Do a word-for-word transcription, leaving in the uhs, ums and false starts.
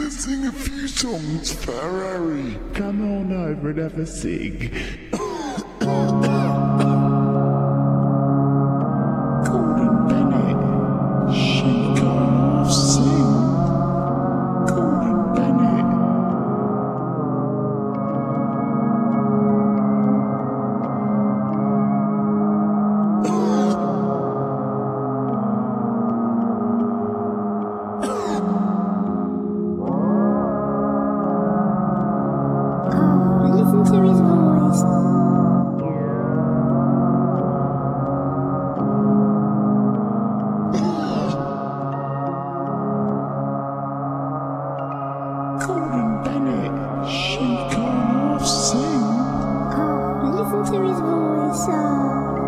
can sing a few songs for Harry. Come on over and have a sing. Gordon Bennett, she can't half sing. Gordon Bennett. Listen to his voice. Gordon Bennett, she can't half sing. Oh, listen to his voice. Oh.